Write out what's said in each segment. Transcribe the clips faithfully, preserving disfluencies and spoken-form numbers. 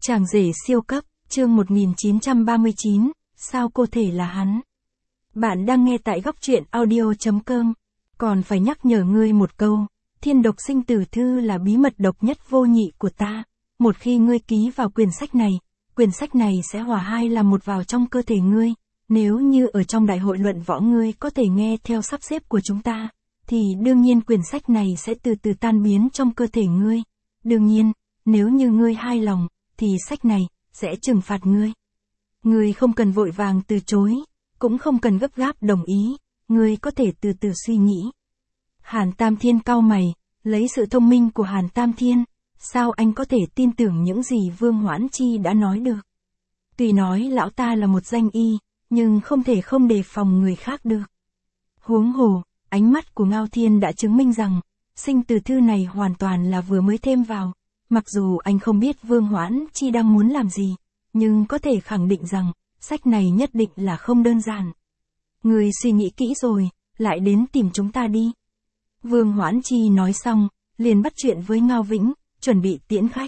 Chàng rể siêu cấp, chương một nghìn chín trăm ba mươi chín, sao cô thể là hắn? Bạn đang nghe tại góc truyện audio.com. Còn phải nhắc nhở ngươi một câu, thiên độc sinh tử thư là bí mật độc nhất vô nhị của ta. Một khi ngươi ký vào quyển sách này, quyển sách này sẽ hòa hai làm một vào trong cơ thể ngươi. Nếu như ở trong đại hội luận võ ngươi có thể nghe theo sắp xếp của chúng ta, thì đương nhiên quyển sách này sẽ từ từ tan biến trong cơ thể ngươi. Đương nhiên, nếu như ngươi hài lòng, thì sách này sẽ trừng phạt ngươi. Ngươi không cần vội vàng từ chối, cũng không cần gấp gáp đồng ý, ngươi có thể từ từ suy nghĩ. Hàn Tam Thiên cau mày, lấy sự thông minh của Hàn Tam Thiên, sao anh có thể tin tưởng những gì Vương Hoãn Chi đã nói được? Tuy nói lão ta là một danh y, nhưng không thể không đề phòng người khác được. Huống hồ, ánh mắt của Ngao Thiên đã chứng minh rằng, sinh tử thư này hoàn toàn là vừa mới thêm vào. Mặc dù anh không biết Vương Hoãn Chi đang muốn làm gì, nhưng có thể khẳng định rằng, sách này nhất định là không đơn giản. Người suy nghĩ kỹ rồi, lại đến tìm chúng ta đi. Vương Hoãn Chi nói xong, liền bắt chuyện với Ngao Vĩnh, chuẩn bị tiễn khách.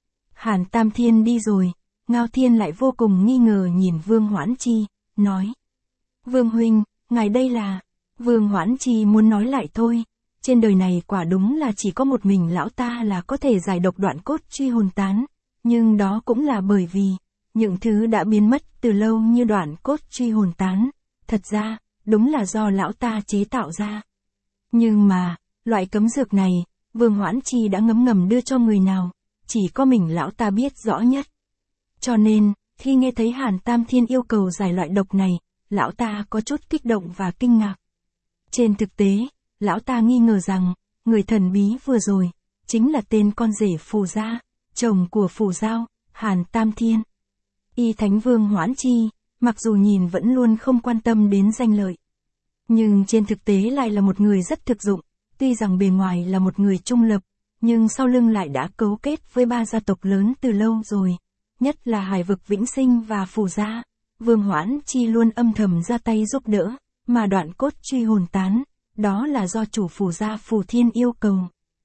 Hàn Tam Thiên đi rồi, Ngao Thiên lại vô cùng nghi ngờ nhìn Vương Hoãn Chi, nói. Vương Huynh, ngài đây là... Vương Hoãn Chi muốn nói lại thôi. Trên đời này quả đúng là chỉ có một mình lão ta là có thể giải độc đoạn cốt truy hồn tán, nhưng đó cũng là bởi vì, những thứ đã biến mất từ lâu như đoạn cốt truy hồn tán, thật ra, đúng là do lão ta chế tạo ra. Nhưng mà, loại cấm dược này, Vương Hoãn Chi đã ngấm ngầm đưa cho người nào, chỉ có mình lão ta biết rõ nhất. Cho nên, khi nghe thấy Hàn Tam Thiên yêu cầu giải loại độc này, lão ta có chút kích động và kinh ngạc. Trên thực tế, lão ta nghi ngờ rằng, người thần bí vừa rồi, chính là tên con rể Phù Gia, chồng của Phù Giao, Hàn Tam Thiên. Y Thánh Vương Hoãn Chi, mặc dù nhìn vẫn luôn không quan tâm đến danh lợi, nhưng trên thực tế lại là một người rất thực dụng, tuy rằng bề ngoài là một người trung lập, nhưng sau lưng lại đã cấu kết với ba gia tộc lớn từ lâu rồi, nhất là Hải Vực Vĩnh Sinh và Phù Gia. Vương Hoãn Chi luôn âm thầm ra tay giúp đỡ, mà đoạn cốt truy hồn tán, đó là do chủ Phù Gia Phù Thiên yêu cầu.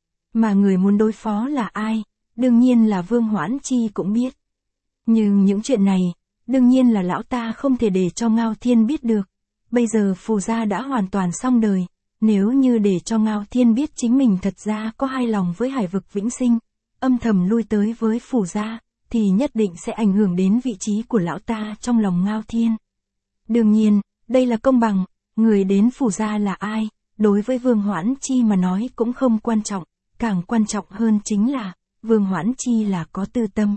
Mà người muốn đối phó là ai, đương nhiên là Vương Hoãn Chi cũng biết. Nhưng những chuyện này, đương nhiên là lão ta không thể để cho Ngao Thiên biết được. Bây giờ Phù Gia đã hoàn toàn xong đời, nếu như để cho Ngao Thiên biết chính mình thật ra có hai lòng với Hải Vực Vĩnh Sinh, âm thầm lui tới với Phù Gia, thì nhất định sẽ ảnh hưởng đến vị trí của lão ta trong lòng Ngao Thiên. Đương nhiên, đây là công bằng, người đến Phù Gia là ai, đối với Vương Hoãn Chi mà nói cũng không quan trọng, càng quan trọng hơn chính là, Vương Hoãn Chi là có tư tâm.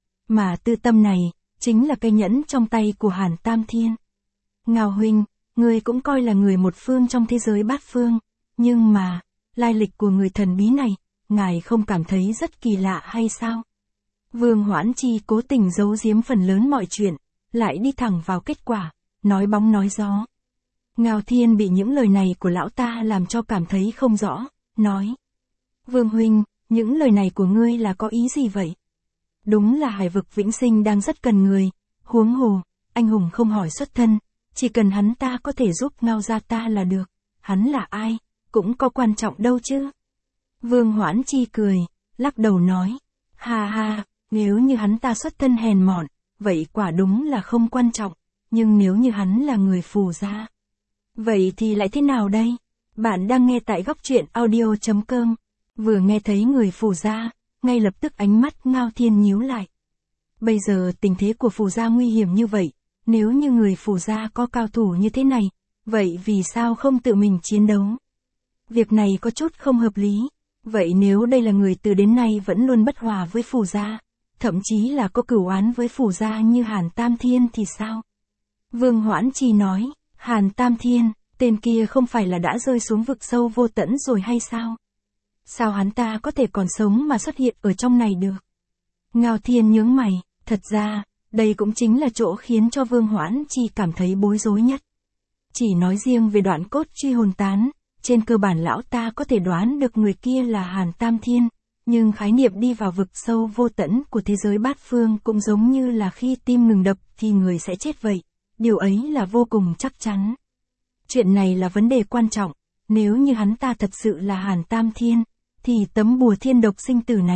Mà tư tâm này, chính là cây nhẫn trong tay của Hàn Tam Thiên. Ngao Huynh, người cũng coi là người một phương trong thế giới bát phương, nhưng mà, lai lịch của người thần bí này, ngài không cảm thấy rất kỳ lạ hay sao? Vương Hoãn Chi cố tình giấu giếm phần lớn mọi chuyện, lại đi thẳng vào kết quả, nói bóng nói gió. Ngao Thiên bị những lời này của lão ta làm cho cảm thấy không rõ, nói. Vương Huynh, những lời này của ngươi là có ý gì vậy? Đúng là Hải Vực Vĩnh Sinh đang rất cần người, huống hồ, anh hùng không hỏi xuất thân, chỉ cần hắn ta có thể giúp Ngao gia ta là được, hắn là ai, cũng có quan trọng đâu chứ. Vương Hoãn Chi cười, lắc đầu nói, ha ha, nếu như hắn ta xuất thân hèn mọn, vậy quả đúng là không quan trọng, nhưng nếu như hắn là người Phù Gia, vậy thì lại thế nào đây? Bạn đang nghe tại góc truyện audio.com, vừa nghe thấy người Phù Gia, ngay lập tức ánh mắt Ngao Thiên nhíu lại. Bây giờ tình thế của Phù Gia nguy hiểm như vậy, nếu như người Phù Gia có cao thủ như thế này, vậy vì sao không tự mình chiến đấu? Việc này có chút không hợp lý, vậy nếu đây là người từ đến nay vẫn luôn bất hòa với Phù Gia, thậm chí là có cửu oán với Phù Gia như Hàn Tam Thiên thì sao? Vương Hoãn Chi nói, Hàn Tam Thiên, tên kia không phải là đã rơi xuống vực sâu vô tận rồi hay sao? Sao hắn ta có thể còn sống mà xuất hiện ở trong này được? Ngao Thiên nhướng mày, thật ra, đây cũng chính là chỗ khiến cho Vương Hoãn Chi cảm thấy bối rối nhất. Chỉ nói riêng về đoạn cốt truy hồn tán, trên cơ bản lão ta có thể đoán được người kia là Hàn Tam Thiên, nhưng khái niệm đi vào vực sâu vô tận của thế giới bát phương cũng giống như là khi tim ngừng đập thì người sẽ chết vậy, điều ấy là vô cùng chắc chắn. Chuyện này là vấn đề quan trọng, nếu như hắn ta thật sự là Hàn Tam Thiên, thì tấm bùa thiên độc sinh tử này,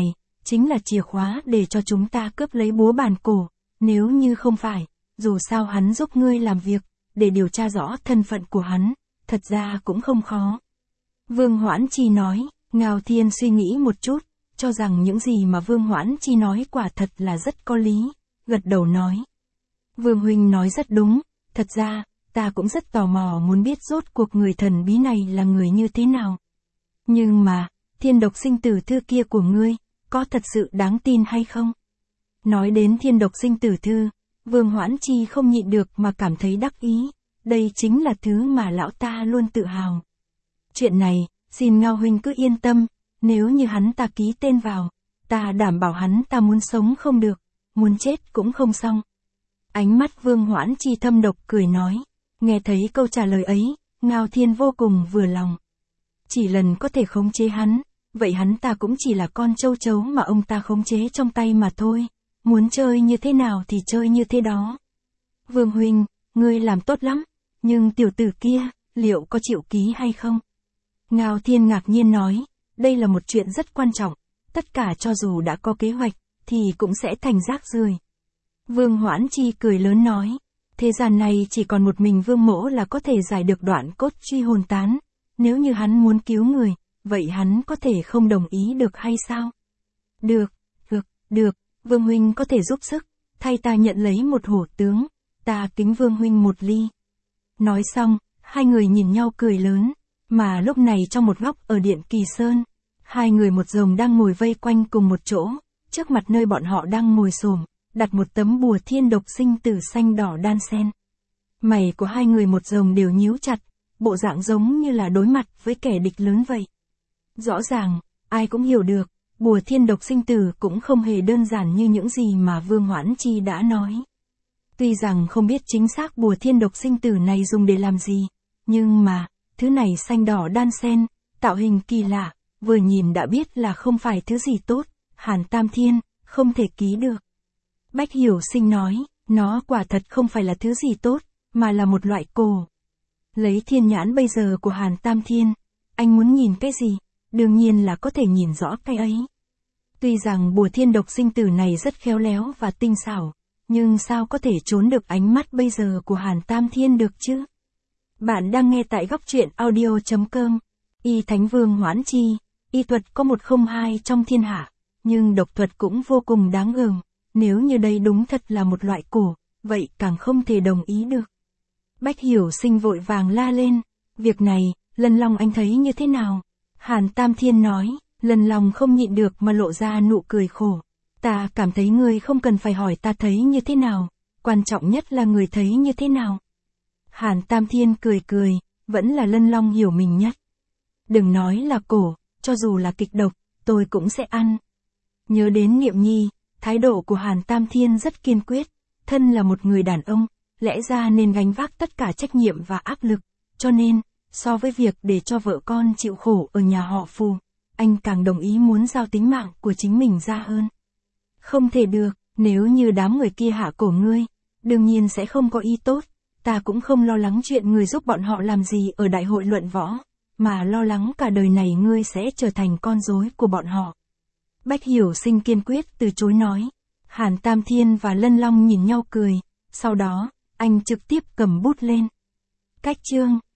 chính là chìa khóa để cho chúng ta cướp lấy búa bản cổ, nếu như không phải, dù sao hắn giúp ngươi làm việc, để điều tra rõ thân phận của hắn, thật ra cũng không khó. Vương Hoãn Chi nói, Ngao Thiên suy nghĩ một chút, cho rằng những gì mà Vương Hoãn Chi nói quả thật là rất có lý, gật đầu nói. Vương Huynh nói rất đúng, thật ra, ta cũng rất tò mò muốn biết rốt cuộc người thần bí này là người như thế nào. Nhưng mà, thiên độc sinh tử thư kia của ngươi, có thật sự đáng tin hay không? Nói đến thiên độc sinh tử thư, Vương Hoãn Chi không nhịn được mà cảm thấy đắc ý, đây chính là thứ mà lão ta luôn tự hào. Chuyện này, xin Ngao Huynh cứ yên tâm, nếu như hắn ta ký tên vào, ta đảm bảo hắn ta muốn sống không được, muốn chết cũng không xong. Ánh mắt Vương Hoãn Chi thâm độc cười nói, nghe thấy câu trả lời ấy, Ngao Thiên vô cùng vừa lòng. Chỉ lần có thể khống chế hắn, vậy hắn ta cũng chỉ là con châu chấu mà ông ta khống chế trong tay mà thôi, muốn chơi như thế nào thì chơi như thế đó. Vương Huynh, ngươi làm tốt lắm, nhưng tiểu tử kia, liệu có chịu ký hay không? Ngao Thiên ngạc nhiên nói, đây là một chuyện rất quan trọng, tất cả cho dù đã có kế hoạch, thì cũng sẽ thành rác rưởi. Vương Hoãn Chi cười lớn nói, thế gian này chỉ còn một mình Vương Mỗ là có thể giải được đoạn cốt truy hồn tán, nếu như hắn muốn cứu người, vậy hắn có thể không đồng ý được hay sao? Được, được, được, Vương Huynh có thể giúp sức, thay ta nhận lấy một hổ tướng, ta kính Vương Huynh một ly. Nói xong, hai người nhìn nhau cười lớn, mà lúc này trong một góc ở Điện Kỳ Sơn, hai người một rồng đang ngồi vây quanh cùng một chỗ, trước mặt nơi bọn họ đang ngồi xổm, đặt một tấm bùa thiên độc sinh tử xanh đỏ đan xen. Mày của hai người một rồng đều nhíu chặt, bộ dạng giống như là đối mặt với kẻ địch lớn vậy. Rõ ràng, ai cũng hiểu được, bùa thiên độc sinh tử cũng không hề đơn giản như những gì mà Vương Hoãn Chi đã nói. Tuy rằng không biết chính xác bùa thiên độc sinh tử này dùng để làm gì, nhưng mà, thứ này xanh đỏ đan xen, tạo hình kỳ lạ, vừa nhìn đã biết là không phải thứ gì tốt, Hàn Tam Thiên, không thể ký được. Bách Hiểu Sinh nói, nó quả thật không phải là thứ gì tốt, mà là một loại cổ. Lấy thiên nhãn bây giờ của Hàn Tam Thiên, anh muốn nhìn cái gì, đương nhiên là có thể nhìn rõ cái ấy. Tuy rằng bùa thiên độc sinh tử này rất khéo léo và tinh xảo, nhưng sao có thể trốn được ánh mắt bây giờ của Hàn Tam Thiên được chứ? Bạn đang nghe tại góc truyện audio chấm com. Y Thánh Vương Hoãn Chi, y thuật có một không hai trong thiên hạ, nhưng độc thuật cũng vô cùng đáng gờm. Nếu như đây đúng thật là một loại cổ, vậy càng không thể đồng ý được. Bách Hiểu Sinh vội vàng la lên, việc này, Lân Long anh thấy như thế nào? Hàn Tam Thiên nói, Lân Long không nhịn được mà lộ ra nụ cười khổ. Ta cảm thấy ngươi không cần phải hỏi ta thấy như thế nào, quan trọng nhất là người thấy như thế nào. Hàn Tam Thiên cười cười, vẫn là Lân Long hiểu mình nhất. Đừng nói là cổ, cho dù là kịch độc, tôi cũng sẽ ăn. Nhớ đến Niệm Nhi, thái độ của Hàn Tam Thiên rất kiên quyết, thân là một người đàn ông, lẽ ra nên gánh vác tất cả trách nhiệm và áp lực, cho nên, so với việc để cho vợ con chịu khổ ở nhà họ Phù, anh càng đồng ý muốn giao tính mạng của chính mình ra hơn. Không thể được, nếu như đám người kia hạ cổ ngươi, đương nhiên sẽ không có ý tốt, ta cũng không lo lắng chuyện người giúp bọn họ làm gì ở đại hội luận võ, mà lo lắng cả đời này ngươi sẽ trở thành con rối của bọn họ. Bách Hiểu Sinh kiên quyết từ chối nói. Hàn Tam Thiên và Lân Long nhìn nhau cười, sau đó, anh trực tiếp cầm bút lên. Cách chương